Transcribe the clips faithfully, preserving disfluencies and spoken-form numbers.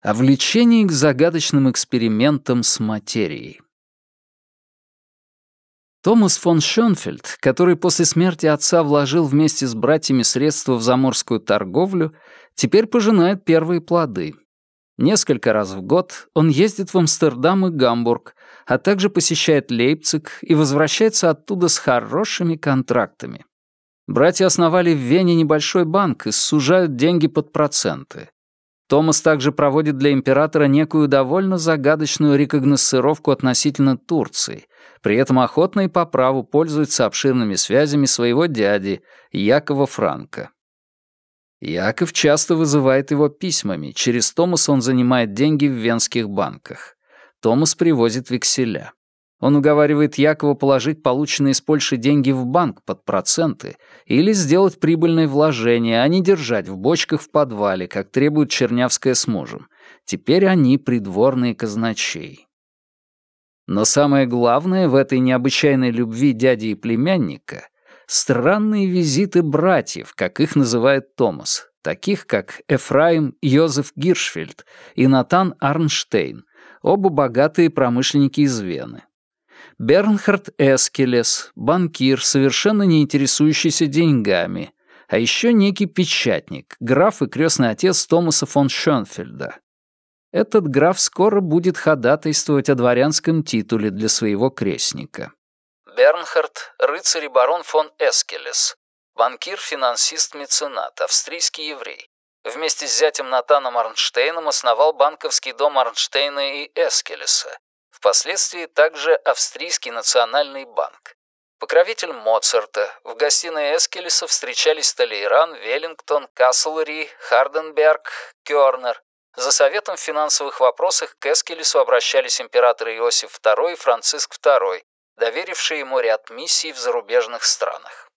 О влечении к загадочным экспериментам с материей. Томас фон Шёнфельд, который после смерти отца вложил вместе с братьями средства в заморскую торговлю, теперь пожинает первые плоды. Несколько раз в год он ездит в Амстердам и Гамбург, а также посещает Лейпциг и возвращается оттуда с хорошими контрактами. Братья основали в Вене небольшой банк и сужают деньги под проценты. Томас также проводит для императора некую довольно загадочную рекогносцировку относительно Турции, при этом охотно и по праву пользуется обширными связями своего дяди, Якова Франка. Яков часто вызывает его письмами, через Томаса он занимает деньги в венских банках. Томас привозит векселя. Он уговаривает Якова положить полученные из Польши деньги в банк под проценты или сделать прибыльное вложение, а не держать в бочках в подвале, как требует Чернявская с мужем. Теперь они придворные казначеи. Но самое главное в этой необычайной любви дяди и племянника — странные визиты братьев, как их называет Томас, таких как Эфраим Йозеф Гиршфельд и Натан Арнштейн, оба богатые промышленники из Вены. Бернхард Эскелес, банкир, совершенно не интересующийся деньгами, а еще некий печатник, граф и крестный отец Томаса фон Шёнфельда. Этот граф скоро будет ходатайствовать о дворянском титуле для своего крестника. Бернхард, рыцарь и барон фон Эскелес, банкир, финансист, меценат, австрийский еврей. Вместе с зятем Натаном Арнштейном основал банковский дом Арнштейна и Эскелеса, впоследствии также Австрийский национальный банк. Покровитель Моцарта, в гостиной Эскелеса встречались Толейран, Веллингтон, Каслери, Харденберг, Кёрнер. За советом в финансовых вопросах к Эскелесу обращались императоры Иосиф второй и Франциск второй, доверившие ему ряд миссий в зарубежных странах.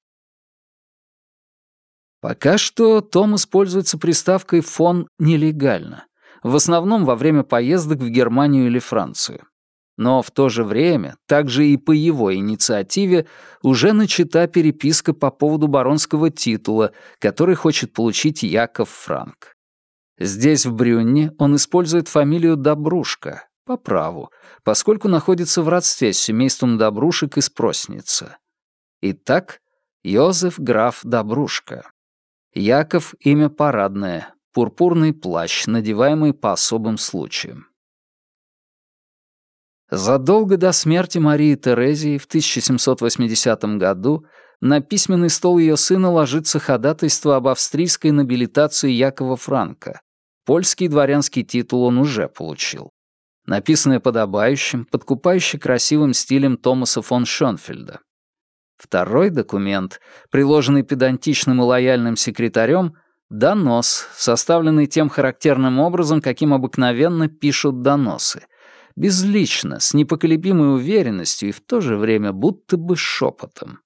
Пока что Томас пользуется приставкой «фон» нелегально, в основном во время поездок в Германию или Францию. Но в то же время, также и по его инициативе, уже начата переписка по поводу баронского титула, который хочет получить Яков Франк. Здесь, в Брюнне, он использует фамилию Добрушка, по праву, поскольку находится в родстве с семейством Добрушек из Просница. Итак, Йозеф граф Добрушка. Яков — имя парадное, пурпурный плащ, надеваемый по особым случаям. Задолго до смерти Марии Терезии в тысяча семьсот восьмидесятом году на письменный стол ее сына ложится ходатайство об австрийской нобилитации Якова Франка. Польский дворянский титул он уже получил. Написанное подобающим, подкупающе красивым стилем Томаса фон Шёнфельда. Второй документ, приложенный педантичным и лояльным секретарем, донос, составленный тем характерным образом, каким обыкновенно пишут доносы. Безлично, с непоколебимой уверенностью и в то же время будто бы шепотом.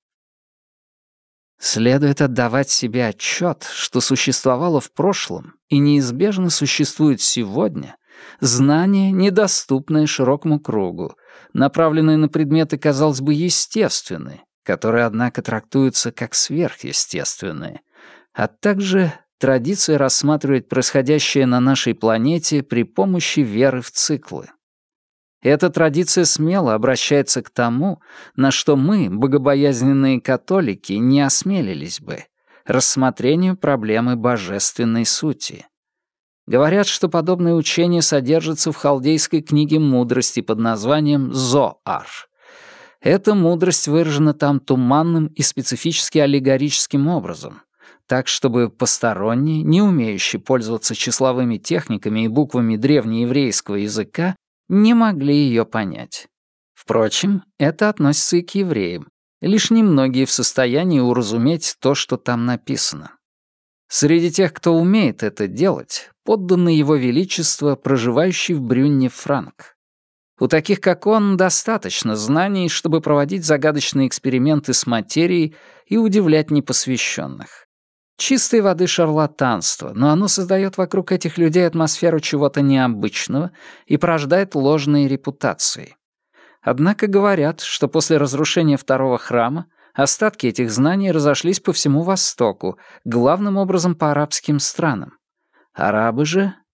Следует отдавать себе отчет, что существовало в прошлом и неизбежно существует сегодня знание, недоступное широкому кругу, направленное на предметы, казалось бы, естественные, которые, однако, трактуются как сверхъестественные, а также традиция рассматривать происходящее на нашей планете при помощи веры в циклы. Эта традиция смело обращается к тому, на что мы, богобоязненные католики, не осмелились бы — рассмотрению проблемы божественной сути. Говорят, что подобное учение содержится в халдейской книге мудрости под названием «Зоар». Эта мудрость выражена там туманным и специфически аллегорическим образом, так, чтобы посторонние, не умеющие пользоваться числовыми техниками и буквами древнееврейского языка, не могли ее понять. Впрочем, это относится и к евреям. Лишь немногие в состоянии уразуметь то, что там написано. Среди тех, кто умеет это делать, подданный его величество, проживающий в Брюнне Франк. У таких, как он, достаточно знаний, чтобы проводить загадочные эксперименты с материей и удивлять непосвященных. Чистой воды шарлатанство, но оно создает вокруг этих людей атмосферу чего-то необычного и порождает ложные репутации. Однако говорят, что после разрушения второго храма остатки этих знаний разошлись по всему Востоку, главным образом по арабским странам. Арабы же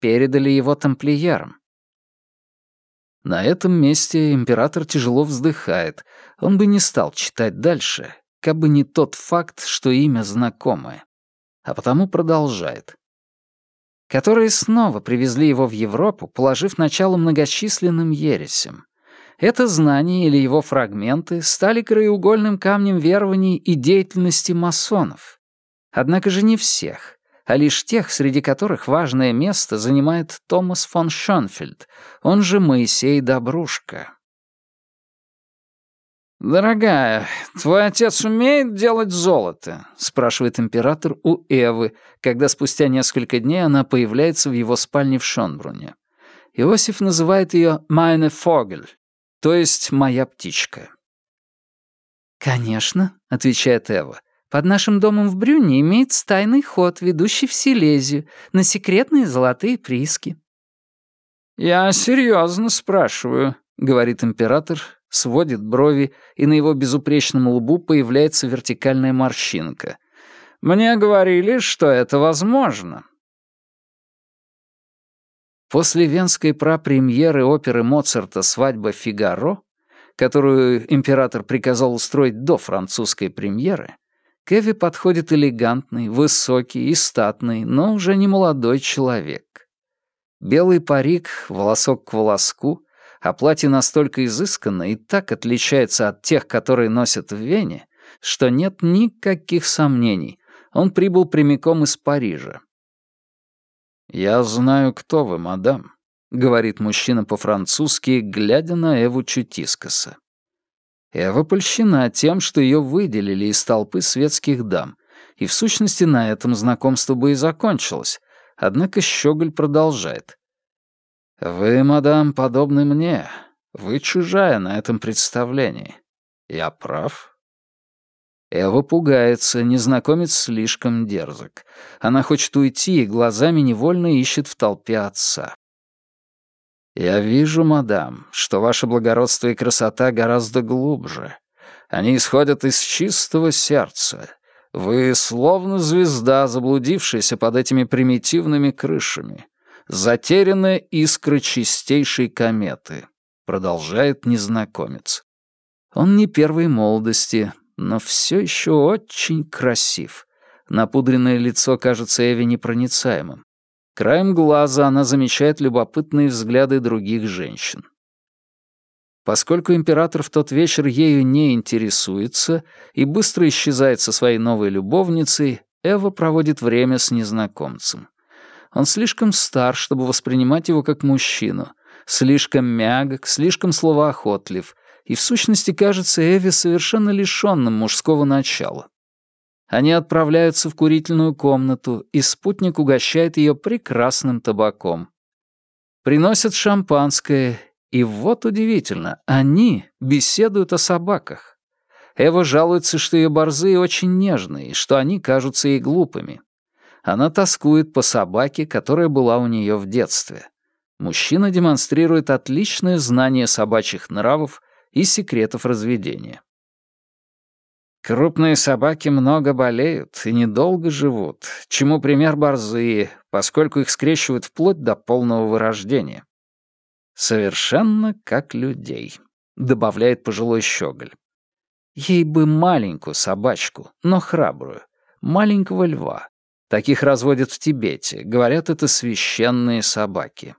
передали его тамплиерам. На этом месте император тяжело вздыхает. Он бы не стал читать дальше, как бы не тот факт, что имя знакомое. А потому продолжает. Которые снова привезли его в Европу, положив начало многочисленным ересям. Это знание или его фрагменты стали краеугольным камнем верований и деятельности масонов. Однако же не всех, а лишь тех, среди которых важное место занимает Томас фон Шонфельд, он же Моисей Добрушка. «Дорогая, твой отец умеет делать золото?» — спрашивает император у Эвы, когда спустя несколько дней она появляется в его спальне в Шонбрунне. Иосиф называет ее «meine Vogel», то есть «моя птичка». «Конечно», — отвечает Эва. «Под нашим домом в Брюнне имеется тайный ход, ведущий в Силезию, на секретные золотые прииски». «Я серьезно спрашиваю», — говорит император, сводит брови, и на его безупречном лбу появляется вертикальная морщинка. «Мне говорили, что это возможно». После венской прапремьеры оперы Моцарта «Свадьба Фигаро», которую император приказал устроить до французской премьеры, к Эве подходит элегантный, высокий и статный, но уже не молодой человек. Белый парик, волосок к волоску, а платье настолько изысканно и так отличается от тех, которые носят в Вене, что нет никаких сомнений, он прибыл прямиком из Парижа. «Я знаю, кто вы, мадам», — говорит мужчина по-французски, глядя на Эву чуть искоса. Эва польщена тем, что ее выделили из толпы светских дам, и в сущности на этом знакомство бы и закончилось, однако Щеголь продолжает. «Вы, мадам, подобны мне. Вы чужая на этом представлении. Я прав?» Эва пугается, незнакомец слишком дерзок. Она хочет уйти и глазами невольно ищет в толпе отца. «Я вижу, мадам, что ваше благородство и красота гораздо глубже. Они исходят из чистого сердца. Вы словно звезда, заблудившаяся под этими примитивными крышами. Затерянная искра чистейшей кометы», — продолжает незнакомец. Он не первой молодости, но все еще очень красив. Напудренное лицо кажется Эве непроницаемым. Краем глаза она замечает любопытные взгляды других женщин. Поскольку император в тот вечер ею не интересуется и быстро исчезает со своей новой любовницей, Эва проводит время с незнакомцем. Он слишком стар, чтобы воспринимать его как мужчину, слишком мягок, слишком словоохотлив, и в сущности кажется Эве совершенно лишённым мужского начала. Они отправляются в курительную комнату, и спутник угощает ее прекрасным табаком. Приносят шампанское, и вот удивительно, они беседуют о собаках. Эва жалуется, что ее борзые очень нежные, и что они кажутся ей глупыми. Она тоскует по собаке, которая была у нее в детстве. Мужчина демонстрирует отличное знание собачьих нравов и секретов разведения. Крупные собаки много болеют и недолго живут, чему пример борзые, поскольку их скрещивают вплоть до полного вырождения. Совершенно как людей, добавляет пожилой щеголь. Ей бы маленькую собачку, но храбрую, маленького льва. Таких разводят в Тибете, говорят, это священные собаки.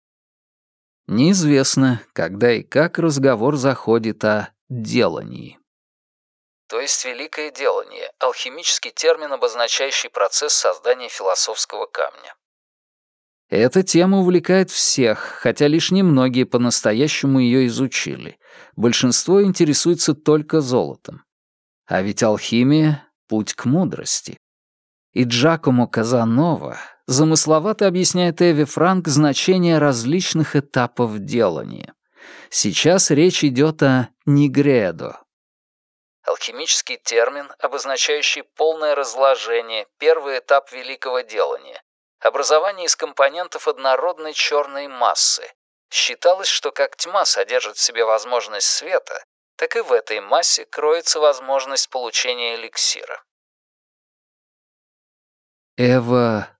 Неизвестно, когда и как разговор заходит о делании. То есть великое делание — алхимический термин, обозначающий процесс создания философского камня. Эта тема увлекает всех, хотя лишь немногие по-настоящему ее изучили. Большинство интересуется только золотом. А ведь алхимия — путь к мудрости. И Джакомо Казанова замысловато объясняет Эве Франк значение различных этапов делания. Сейчас речь идет о нигредо. Алхимический термин, обозначающий полное разложение, первый этап великого делания. Образование из компонентов однородной черной массы. Считалось, что как тьма содержит в себе возможность света, так и в этой массе кроется возможность получения эликсира. Эва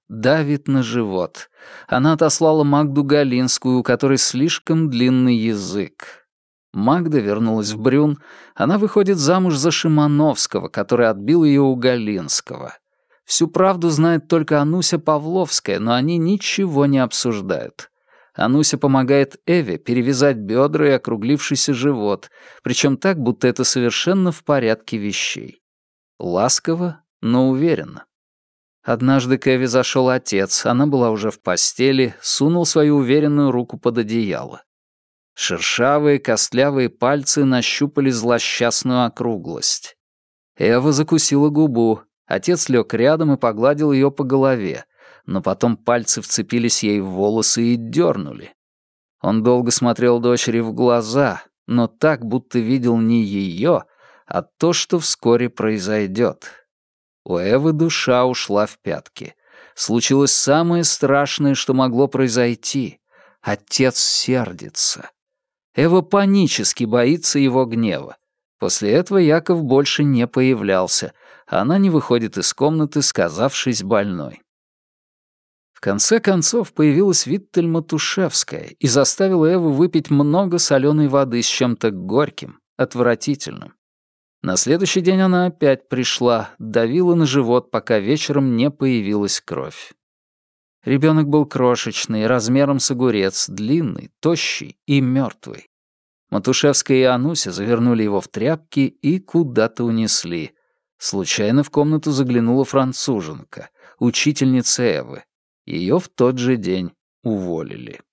давит на живот. Она отослала Магду Галинскую, у которой слишком длинный язык. Магда вернулась в Брюн. Она выходит замуж за Шимановского, который отбил ее у Галинского. Всю правду знает только Ануся Павловская, но они ничего не обсуждают. Ануся помогает Эве перевязать бедра и округлившийся живот, причем так, будто это совершенно в порядке вещей. Ласково, но уверенно. Однажды к Эве зашел отец, она была уже в постели, сунул свою уверенную руку под одеяло. Шершавые, костлявые пальцы нащупали злосчастную округлость. Эва закусила губу, отец лег рядом и погладил ее по голове, но потом пальцы вцепились ей в волосы и дернули. Он долго смотрел дочери в глаза, но так, будто видел не ее, а то, что вскоре произойдет. У Эвы душа ушла в пятки. Случилось самое страшное, что могло произойти. Отец сердится. Эва панически боится его гнева. После этого Яков больше не появлялся, а она не выходит из комнаты, сказавшись больной. В конце концов появилась Виттель Матушевская и заставила Эву выпить много соленой воды с чем-то горьким, отвратительным. На следующий день она опять пришла, давила на живот, пока вечером не появилась кровь. Ребенок был крошечный, размером с огурец, длинный, тощий и мертвый. Матушевская и Ануся завернули его в тряпки и куда-то унесли. Случайно в комнату заглянула француженка, учительница Эвы. Ее в тот же день уволили.